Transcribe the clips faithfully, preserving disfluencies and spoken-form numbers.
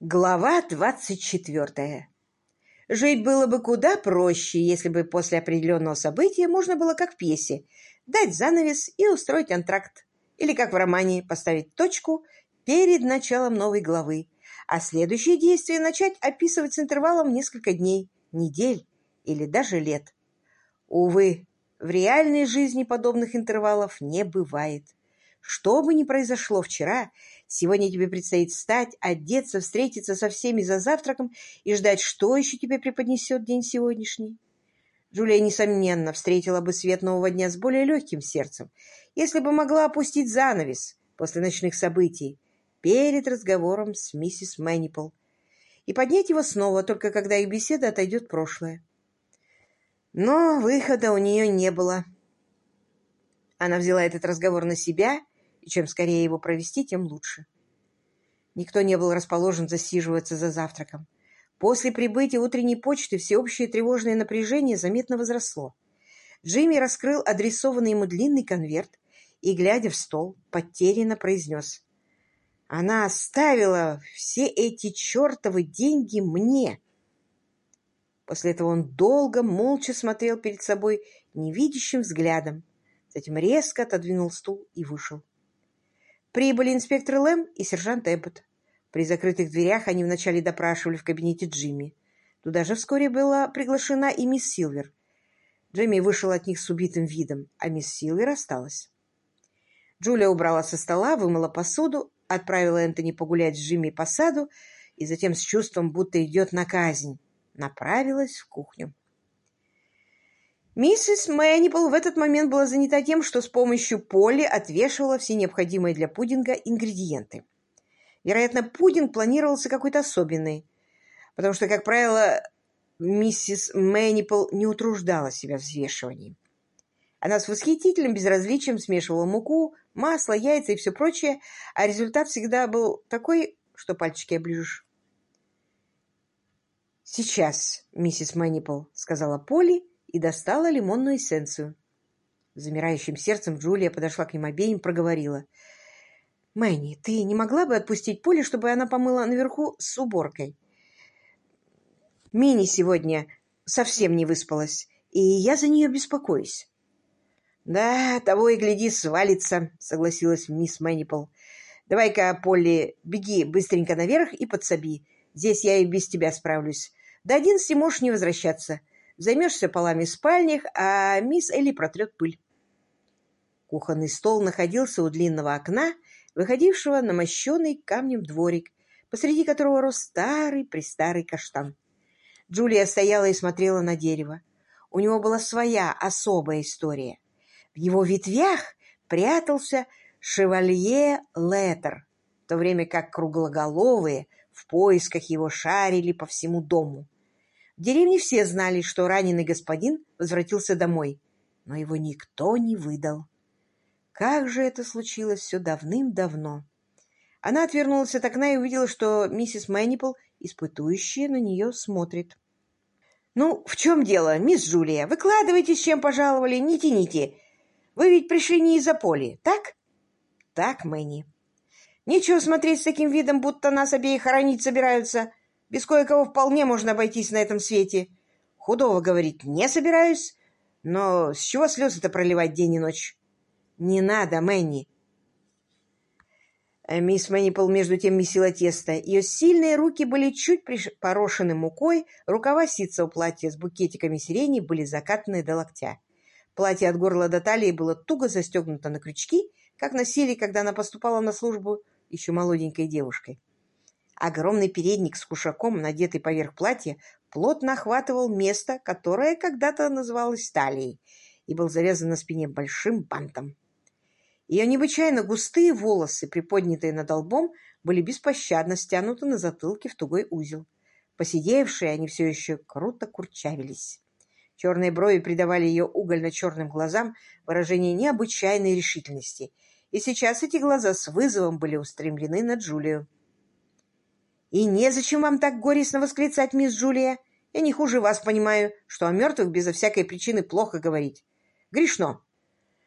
Глава двадцать четвертая. Жить было бы куда проще, если бы после определенного события можно было, как в пьесе, дать занавес и устроить антракт, или, как в романе, поставить точку перед началом новой главы, а следующее действие начать описывать с интервалом в несколько дней, недель или даже лет. Увы, в реальной жизни подобных интервалов не бывает. Что бы ни произошло вчера, сегодня тебе предстоит встать, одеться, встретиться со всеми за завтраком и ждать, что еще тебе преподнесет день сегодняшний. Джулия, несомненно, встретила бы свет нового дня с более легким сердцем, если бы могла опустить занавес после ночных событий перед разговором с миссис Мэнипл и поднять его снова, только когда их беседа отойдет в прошлое. Но выхода у нее не было. Она взяла этот разговор на себя, и чем скорее его провести, тем лучше. Никто не был расположен засиживаться за завтраком. После прибытия утренней почты всеобщее тревожное напряжение заметно возросло. Джимми раскрыл адресованный ему длинный конверт и, глядя в стол, потерянно произнес: «Она оставила все эти чертовы деньги мне!» После этого он долго, молча смотрел перед собой невидящим взглядом, затем резко отодвинул стул и вышел. Прибыли инспектор Лэм и сержант Эббот. При закрытых дверях они вначале допрашивали в кабинете Джимми. Туда же вскоре была приглашена и мисс Силвер. Джимми вышел от них с убитым видом, а мисс Силвер осталась. Джулия убрала со стола, вымыла посуду, отправила Энтони погулять с Джимми по саду и затем с чувством, будто идет на казнь, направилась в кухню. Миссис Мэнипл в этот момент была занята тем, что с помощью Полли отвешивала все необходимые для пудинга ингредиенты. Вероятно, пудинг планировался какой-то особенный, потому что, как правило, миссис Мэнипл не утруждала себя взвешиванием. Она с восхитительным безразличием смешивала муку, масло, яйца и все прочее, а результат всегда был такой, что пальчики оближешь. «Сейчас, миссис Мэнипл», — сказала Полли, и достала лимонную эссенцию. Замирающим сердцем Джулия подошла к ним обеим и проговорила: «Мэнни, ты не могла бы отпустить Полли, чтобы она помыла наверху с уборкой? Мини сегодня совсем не выспалась, и я за нее беспокоюсь». «Да, того и гляди, свалится», — согласилась мисс Мэнипл. «Давай-ка, Полли, беги быстренько наверх и подсоби. Здесь я и без тебя справлюсь. До одиннадцати можешь не возвращаться. Займешься полами в спальнях, а мисс Элли протрет пыль». Кухонный стол находился у длинного окна, выходившего на мощенный камнем дворик, посреди которого рос старый-престарый каштан. Джулия стояла и смотрела на дерево. У него была своя особая история. В его ветвях прятался шевалье Леттер, в то время как круглоголовые в поисках его шарили по всему дому. В деревне все знали, что раненый господин возвратился домой, но его никто не выдал. Как же это случилось все давным-давно? Она отвернулась от окна и увидела, что миссис Мэнипл, испытующая, на нее смотрит. «Ну, в чем дело, мисс Джулия? Выкладывайте, с чем пожаловали, не тяните. Вы ведь пришли не из-за Полли, так?» «Так, Мэнни. Нечего смотреть с таким видом, будто нас обеих хоронить собираются. Без кое-кого вполне можно обойтись на этом свете. Худого говорить не собираюсь, но с чего слезы-то проливать день и ночь? Не надо, Мэнни». Мисс Мэнипл между тем месила тесто. Ее сильные руки были чуть припорошены мукой, рукава ситцевого платья с букетиками сирени были закатаны до локтя. Платье от горла до талии было туго застегнуто на крючки, как носили, когда она поступала на службу еще молоденькой девушкой. Огромный передник с кушаком, надетый поверх платья, плотно охватывал место, которое когда-то называлось талией, и был завязан на спине большим бантом. Ее необычайно густые волосы, приподнятые над лбом, были беспощадно стянуты на затылке в тугой узел. Поседевшие, они все еще круто курчавились. Черные брови придавали ее угольно-черным глазам выражение необычайной решительности, и сейчас эти глаза с вызовом были устремлены на Джулию. «И незачем вам так горестно восклицать, мисс Джулия. Я не хуже вас понимаю, что о мертвых безо всякой причины плохо говорить. Грешно.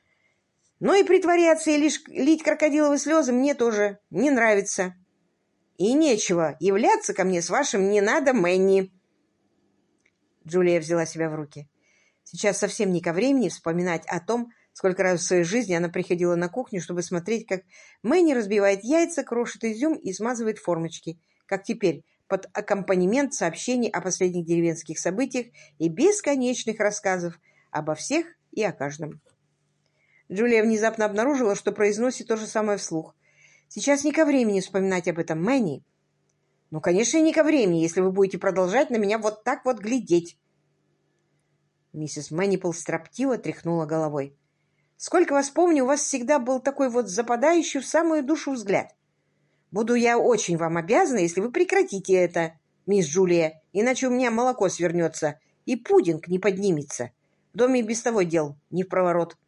Но и притворяться и лишь лить крокодиловые слезы мне тоже не нравится». И нечего являться ко мне с вашим «не надо, Мэнни». Джулия взяла себя в руки. Сейчас совсем не ко времени вспоминать о том, сколько раз в своей жизни она приходила на кухню, чтобы смотреть, как Мэнни разбивает яйца, крошит изюм и смазывает формочки, как теперь, под аккомпанемент сообщений о последних деревенских событиях и бесконечных рассказов обо всех и о каждом. Джулия внезапно обнаружила, что произносит то же самое вслух. «Сейчас не ко времени вспоминать об этом, Мэнни». «Ну, конечно, не ко времени, если вы будете продолжать на меня вот так вот глядеть». Миссис Мэннипл строптиво тряхнула головой. «Сколько вас помню, у вас всегда был такой вот западающий в самую душу взгляд. Буду я очень вам обязана, если вы прекратите это, мисс Джулия, иначе у меня молоко свернется и пудинг не поднимется. В доме и без того дел не впроворот».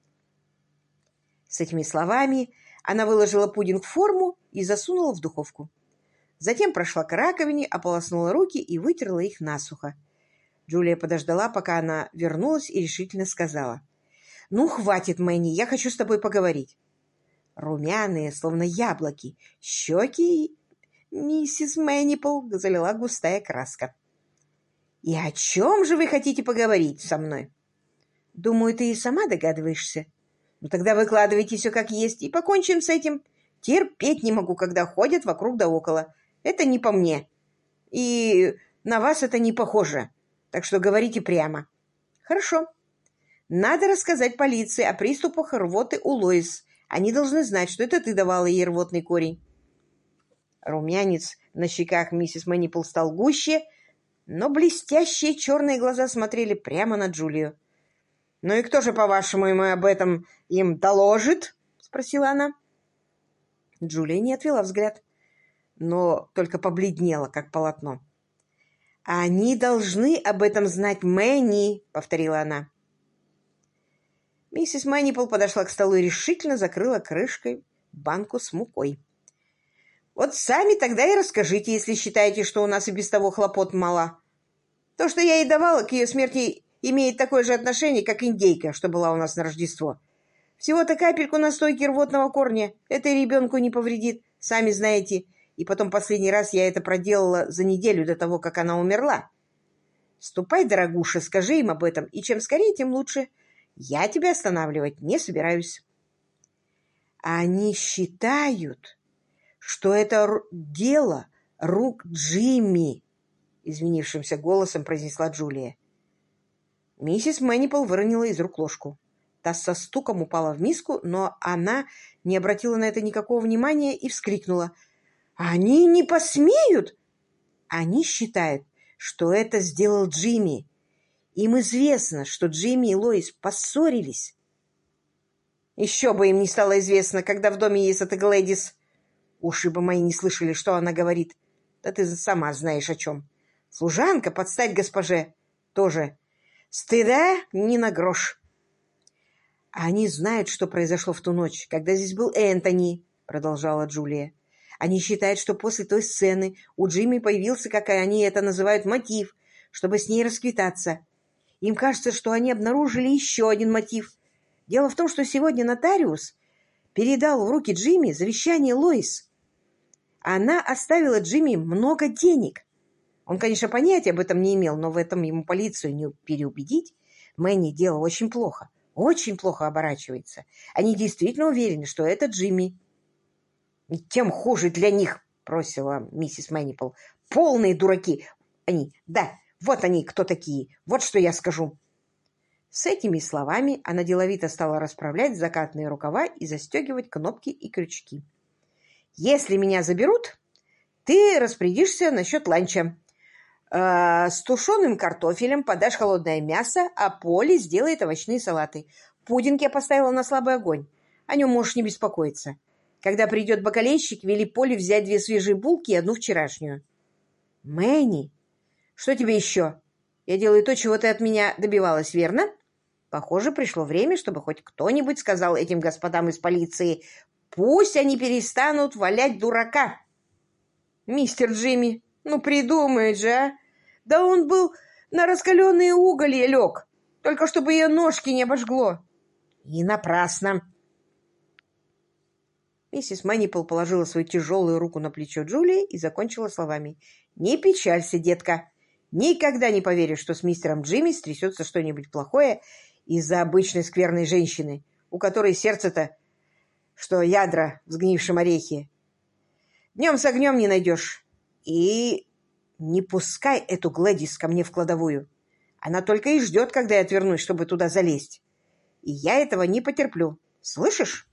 С этими словами она выложила пудинг в форму и засунула в духовку. Затем прошла к раковине, ополоснула руки и вытерла их насухо. Джулия подождала, пока она вернулась, и решительно сказала: «Ну, хватит, Мэнни, я хочу с тобой поговорить». Румяные, словно яблоки, щеки миссис Мэннипл залила густая краска. «И о чем же вы хотите поговорить со мной?» «Думаю, ты и сама догадываешься. Ну, тогда выкладывайте все как есть и покончим с этим. Терпеть не могу, когда ходят вокруг да около. Это не по мне. И на вас это не похоже. Так что говорите прямо». «Хорошо. Надо рассказать полиции о приступах рвоты у Лоис. Они должны знать, что это ты давала ей рвотный корень». Румянец на щеках миссис Мэннипл стал гуще, но блестящие черные глаза смотрели прямо на Джулию. «Ну и кто же, по-вашему, ему об этом им доложит?» — спросила она. Джулия не отвела взгляд, но только побледнела, как полотно. «Они должны об этом знать, Мэнни», — повторила она. Миссис Мэннипл подошла к столу и решительно закрыла крышкой банку с мукой. «Вот сами тогда и расскажите, если считаете, что у нас и без того хлопот мало. То, что я ей давала, к ее смерти имеет такое же отношение, как индейка, что была у нас на Рождество. Всего-то капельку настойки рвотного корня. Это и ребенку не повредит, сами знаете. И потом последний раз я это проделала за неделю до того, как она умерла. Ступай, дорогуша, скажи им об этом, и чем скорее, тем лучше. Я тебя останавливать не собираюсь». «Они считают, что это дело рук Джимми», — извинившимся голосом произнесла Джулия. Миссис Мэннипл выронила из рук ложку. Та со стуком упала в миску, но она не обратила на это никакого внимания и вскрикнула: «Они не посмеют!» «Они считают, что это сделал Джимми. Им известно, что Джимми и Лоис поссорились». «Еще бы им не стало известно, когда в доме есть эта Глэдис. Уши бы мои не слышали, что она говорит. Да ты сама знаешь о чем. Служанка под стать госпоже. Тоже стыда ни на грош». «Они знают, что произошло в ту ночь, когда здесь был Энтони», — продолжала Джулия. «Они считают, что после той сцены у Джимми появился, как они это называют, мотив, чтобы с ней расквитаться. Им кажется, что они обнаружили еще один мотив. Дело в том, что сегодня нотариус передал в руки Джимми завещание Лоис. Она оставила Джимми много денег. Он, конечно, понятия об этом не имел, но в этом ему полицию не переубедить. Мэнни дело очень плохо, очень плохо оборачивается. Они действительно уверены, что это Джимми». «Тем хуже для них», — бросила миссис Мэннипл. «Полные дураки они. Да, вот они кто такие. Вот что я скажу». С этими словами она деловито стала расправлять закатные рукава и застегивать кнопки и крючки. «Если меня заберут, ты распорядишься насчет ланча. Э, с тушеным картофелем подашь холодное мясо, а Полли сделает овощные салаты. Пудинг я поставила на слабый огонь. О нем можешь не беспокоиться. Когда придет бакалейщик, вели Полли взять две свежие булки и одну вчерашнюю». «Мэнни, что тебе еще? Я делаю то, чего ты от меня добивалась, верно?» Похоже, пришло время, чтобы хоть кто-нибудь сказал этим господам из полиции: пусть они перестанут валять дурака. «Мистер Джимми, ну придумает же, а! Да он был на раскаленные уголья лег, только чтобы ее ножки не обожгло». «И напрасно». Миссис Мэннипл положила свою тяжелую руку на плечо Джулии и закончила словами. «Не печалься, детка. Никогда не поверишь, что с мистером Джимми стрясется что-нибудь плохое из-за обычной скверной женщины, у которой сердце-то, что ядра в сгнившем орехе. Днем с огнем не найдешь. И не пускай эту Глэдис ко мне в кладовую. Она только и ждет, когда я отвернусь, чтобы туда залезть. И я этого не потерплю. Слышишь?»